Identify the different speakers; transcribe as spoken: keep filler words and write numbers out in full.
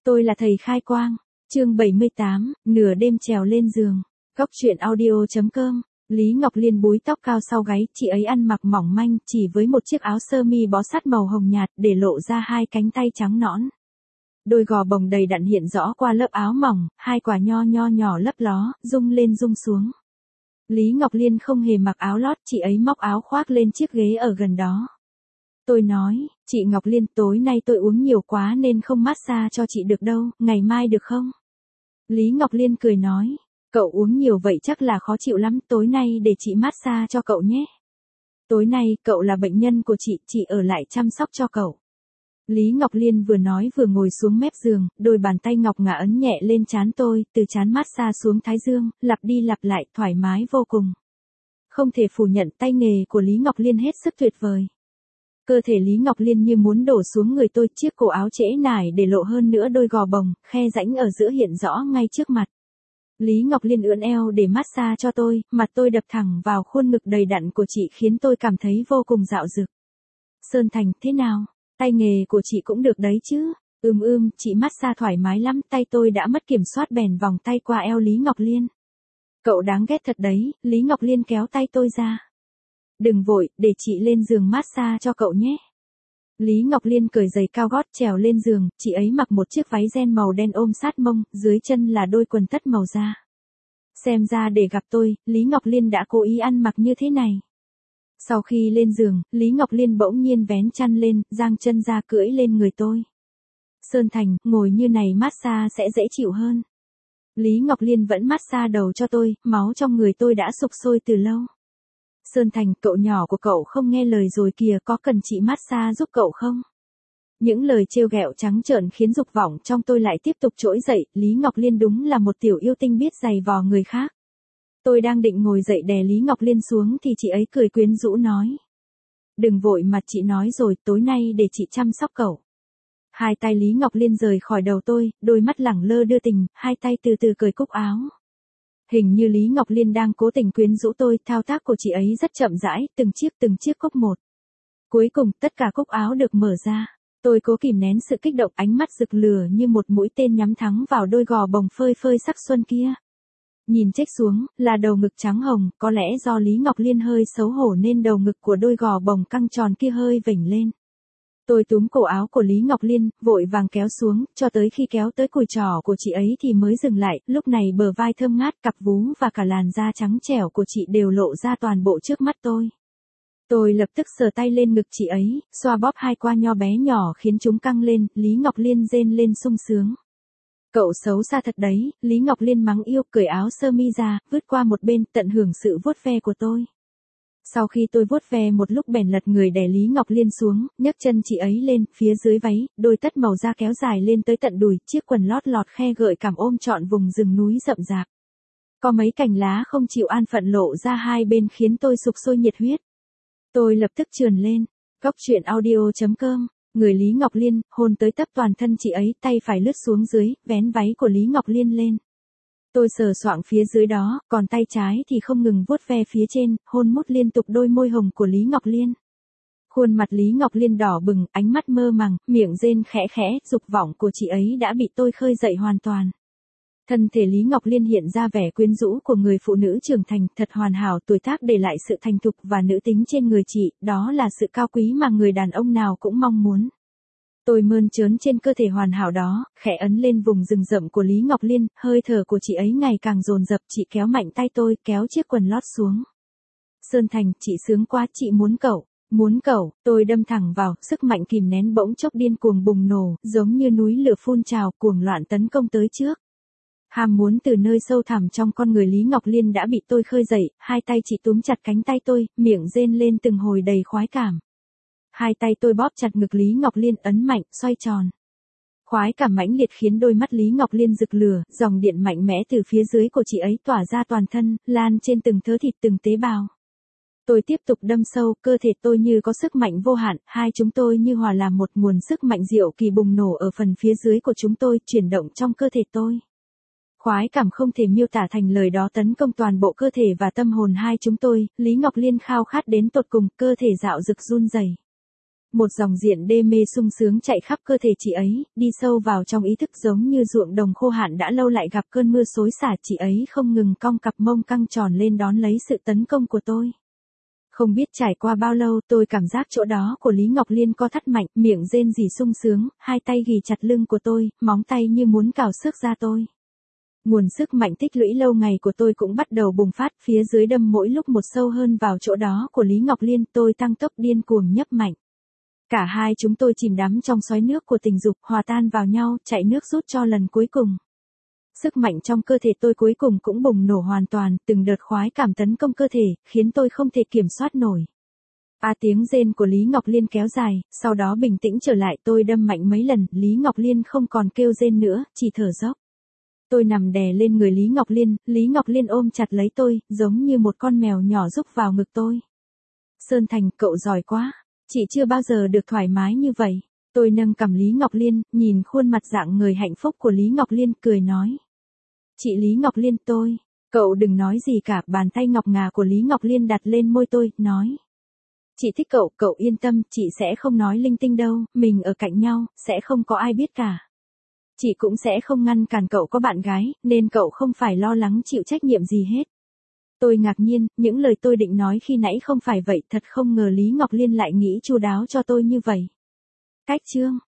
Speaker 1: Tôi là thầy khai quang. Chương bảy mươi tám, nửa đêm trèo lên giường. Góc truyện audio.com. Lý Ngọc Liên búi tóc cao sau gáy, chị ấy ăn mặc mỏng manh, chỉ với một chiếc áo sơ mi bó sát màu hồng nhạt, để lộ ra hai cánh tay trắng nõn. Đôi gò bồng đầy đặn hiện rõ qua lớp áo mỏng, hai quả nho nho nhỏ lấp ló, rung lên rung xuống. Lý Ngọc Liên không hề mặc áo lót, chị ấy móc áo khoác lên chiếc ghế ở gần đó. Tôi nói, chị Ngọc Liên, tối nay tôi uống nhiều quá nên không massage cho chị được đâu, ngày mai được không? Lý Ngọc Liên cười nói, cậu uống nhiều vậy chắc là khó chịu lắm, tối nay để chị massage cho cậu nhé. Tối nay, cậu là bệnh nhân của chị, chị ở lại chăm sóc cho cậu. Lý Ngọc Liên vừa nói vừa ngồi xuống mép giường, đôi bàn tay ngọc ngà ấn nhẹ lên trán tôi, từ trán massage xuống thái dương, lặp đi lặp lại, thoải mái vô cùng. Không thể phủ nhận tay nghề của Lý Ngọc Liên hết sức tuyệt vời. Cơ thể Lý Ngọc Liên như muốn đổ xuống người tôi, chiếc cổ áo trễ nải để lộ hơn nữa đôi gò bồng, khe rãnh ở giữa hiện rõ ngay trước mặt. Lý Ngọc Liên ưỡn eo để massage cho tôi, mặt tôi đập thẳng vào khuôn ngực đầy đặn của chị khiến tôi cảm thấy vô cùng dạo dực. Sơn Thành, thế nào? Tay nghề của chị cũng được đấy chứ? Ưm ưm, chị massage thoải mái lắm, tay tôi đã mất kiểm soát bèn vòng tay qua eo Lý Ngọc Liên. Cậu đáng ghét thật đấy, Lý Ngọc Liên kéo tay tôi ra. Đừng vội, để chị lên giường massage cho cậu nhé. Lý Ngọc Liên cởi giày cao gót trèo lên giường, chị ấy mặc một chiếc váy ren màu đen ôm sát mông, dưới chân là đôi quần tất màu da. Xem ra để gặp tôi, Lý Ngọc Liên đã cố ý ăn mặc như thế này. Sau khi lên giường, Lý Ngọc Liên bỗng nhiên vén chăn lên, giang chân ra cưỡi lên người tôi. Sơn Thành, ngồi như này massage sẽ dễ chịu hơn. Lý Ngọc Liên vẫn massage đầu cho tôi, máu trong người tôi đã sục sôi từ lâu. Sơn Thành, cậu nhỏ của cậu không nghe lời rồi kìa, có cần chị massage giúp cậu không? Những lời trêu ghẹo trắng trợn khiến dục vọng trong tôi lại tiếp tục trỗi dậy, Lý Ngọc Liên đúng là một tiểu yêu tinh biết giày vò người khác. Tôi đang định ngồi dậy đè Lý Ngọc Liên xuống thì chị ấy cười quyến rũ nói. Đừng vội mà, chị nói rồi, tối nay để chị chăm sóc cậu. Hai tay Lý Ngọc Liên rời khỏi đầu tôi, đôi mắt lẳng lơ đưa tình, hai tay từ từ cởi cúc áo. Hình như Lý Ngọc Liên đang cố tình quyến rũ tôi, thao tác của chị ấy rất chậm rãi, từng chiếc từng chiếc cúc một. Cuối cùng, tất cả cúc áo được mở ra. Tôi cố kìm nén sự kích động, ánh mắt rực lửa như một mũi tên nhắm thẳng vào đôi gò bồng phơi phơi sắc xuân kia. Nhìn chếch xuống, là đầu ngực trắng hồng, có lẽ do Lý Ngọc Liên hơi xấu hổ nên đầu ngực của đôi gò bồng căng tròn kia hơi vểnh lên. Tôi túm cổ áo của Lý Ngọc Liên, vội vàng kéo xuống, cho tới khi kéo tới cùi trỏ của chị ấy thì mới dừng lại, lúc này bờ vai thơm ngát, cặp vú và cả làn da trắng trẻo của chị đều lộ ra toàn bộ trước mắt tôi. Tôi lập tức sờ tay lên ngực chị ấy, xoa bóp hai qua nho bé nhỏ khiến chúng căng lên, Lý Ngọc Liên rên lên sung sướng. Cậu xấu xa thật đấy, Lý Ngọc Liên mắng yêu, cởi áo sơ mi ra, vứt qua một bên, tận hưởng sự vuốt ve của tôi. Sau khi tôi vuốt ve một lúc bèn lật người đè Lý Ngọc Liên xuống, nhấc chân chị ấy lên, phía dưới váy, đôi tất màu da kéo dài lên tới tận đùi, chiếc quần lót lọt khe gợi cảm ôm trọn vùng rừng núi rậm rạp. Có mấy cành lá không chịu an phận lộ ra hai bên khiến tôi sục sôi nhiệt huyết. Tôi lập tức trườn lên. Góc truyện audio.com. Người Lý Ngọc Liên, hôn tới tấp toàn thân chị ấy, tay phải lướt xuống dưới, vén váy của Lý Ngọc Liên lên. Tôi sờ soạng phía dưới đó, còn tay trái thì không ngừng vuốt ve phía trên, hôn mút liên tục đôi môi hồng của Lý Ngọc Liên. Khuôn mặt Lý Ngọc Liên đỏ bừng, ánh mắt mơ màng, miệng rên khẽ khẽ, dục vọng của chị ấy đã bị tôi khơi dậy hoàn toàn. Thân thể Lý Ngọc Liên hiện ra vẻ quyến rũ của người phụ nữ trưởng thành, thật hoàn hảo, tuổi tác để lại sự thành thục và nữ tính trên người chị, đó là sự cao quý mà người đàn ông nào cũng mong muốn. Tôi mơn trớn trên cơ thể hoàn hảo đó, khẽ ấn lên vùng rừng rậm của Lý Ngọc Liên, hơi thở của chị ấy ngày càng dồn dập, chị kéo mạnh tay tôi, kéo chiếc quần lót xuống. Sơn Thành, chị sướng quá, chị muốn cậu, muốn cậu, tôi đâm thẳng vào, sức mạnh kìm nén bỗng chốc điên cuồng bùng nổ, giống như núi lửa phun trào, cuồng loạn tấn công tới trước. Ham muốn từ nơi sâu thẳm trong con người Lý Ngọc Liên đã bị tôi khơi dậy, hai tay chị túm chặt cánh tay tôi, miệng rên lên từng hồi đầy khoái cảm. Hai tay tôi bóp chặt ngực Lý Ngọc Liên, ấn mạnh, xoay tròn. Khoái cảm mãnh liệt khiến đôi mắt Lý Ngọc Liên rực lửa, dòng điện mạnh mẽ từ phía dưới của chị ấy tỏa ra toàn thân, lan trên từng thớ thịt từng tế bào. Tôi tiếp tục đâm sâu, cơ thể tôi như có sức mạnh vô hạn, hai chúng tôi như hòa làm một nguồn sức mạnh diệu kỳ bùng nổ ở phần phía dưới của chúng tôi, chuyển động trong cơ thể tôi. Khoái cảm không thể miêu tả thành lời đó tấn công toàn bộ cơ thể và tâm hồn hai chúng tôi, Lý Ngọc Liên khao khát đến tột cùng, cơ thể dạo dực run rẩy. Một dòng diện đê mê sung sướng chạy khắp cơ thể chị ấy, đi sâu vào trong ý thức giống như ruộng đồng khô hạn đã lâu lại gặp cơn mưa xối xả. Chị ấy không ngừng cong cặp mông căng tròn lên đón lấy sự tấn công của tôi. Không biết trải qua bao lâu tôi cảm giác chỗ đó của Lý Ngọc Liên co thắt mạnh, miệng rên rỉ sung sướng, hai tay ghì chặt lưng của tôi, móng tay như muốn cào xước da tôi. Nguồn sức mạnh tích lũy lâu ngày của tôi cũng bắt đầu bùng phát, phía dưới đâm mỗi lúc một sâu hơn vào chỗ đó của Lý Ngọc Liên, tôi tăng tốc điên cuồng nhấp mạnh. Cả hai chúng tôi chìm đắm trong xoáy nước của tình dục, hòa tan vào nhau, chạy nước rút cho lần cuối cùng. Sức mạnh trong cơ thể tôi cuối cùng cũng bùng nổ hoàn toàn, từng đợt khoái cảm tấn công cơ thể, khiến tôi không thể kiểm soát nổi. A tiếng rên của Lý Ngọc Liên kéo dài, sau đó bình tĩnh trở lại, tôi đâm mạnh mấy lần, Lý Ngọc Liên không còn kêu rên nữa, chỉ thở dốc. Tôi nằm đè lên người Lý Ngọc Liên, Lý Ngọc Liên ôm chặt lấy tôi, giống như một con mèo nhỏ rúc vào ngực tôi. Sơn Thành, cậu giỏi quá, chị chưa bao giờ được thoải mái như vậy. Tôi nâng cằm Lý Ngọc Liên, nhìn khuôn mặt dạng người hạnh phúc của Lý Ngọc Liên, cười nói. Chị Lý Ngọc Liên, tôi, cậu đừng nói gì cả, bàn tay ngọc ngà của Lý Ngọc Liên đặt lên môi tôi, nói. Chị thích cậu, cậu yên tâm, chị sẽ không nói linh tinh đâu, mình ở cạnh nhau, sẽ không có ai biết cả. Chị cũng sẽ không ngăn cản cậu có bạn gái, nên cậu không phải lo lắng chịu trách nhiệm gì hết. Tôi ngạc nhiên, những lời tôi định nói khi nãy không phải vậy, thật không ngờ Lý Ngọc Liên lại nghĩ chu đáo cho tôi như vậy. Cách chương